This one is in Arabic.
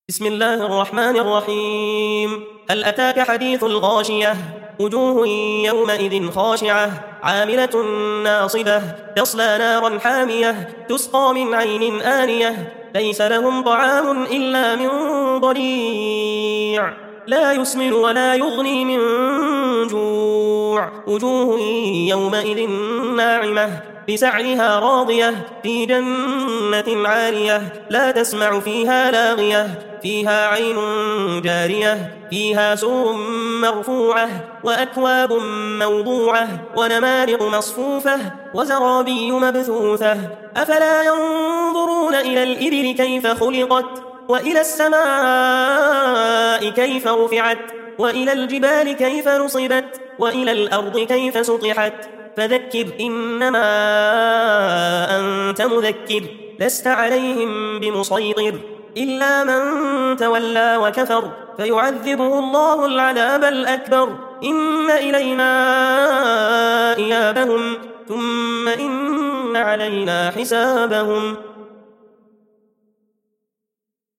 بسم الله الرحمن الرحيم. هل أتاك حديث الغاشية؟ وجوه يومئذ خاشعة عاملة ناصبة تصلى نارا حامية تسقى من عين آنية ليس لهم طعام إلا من ضريع لا يسمن ولا يغني من جوع وجوه يومئذ ناعمة لسعيها راضية في جنة عالية لا تسمع فيها لاغية فيها عين جارية فيها سرر مرفوعة وأكواب موضوعة ونمارق مصفوفة وزرابي مبثوثة أفلا ينظرون إلى الإبل كيف خلقت وإلى السماء كيف رفعت وإلى الجبال كيف نصبت وإلى الأرض كيف سطحت فذكر إنما أنت مذكر لست عليهم بمسيطر إلا من تولى وكفر فيعذبه الله العذاب الأكبر إن إلينا إيابهم ثم إن علينا حسابهم